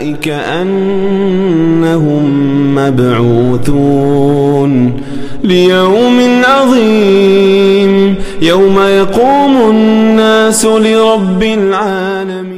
أولئك أنهم مبعوثون ليوم عظيم يوم يقوم الناس لرب العالمين.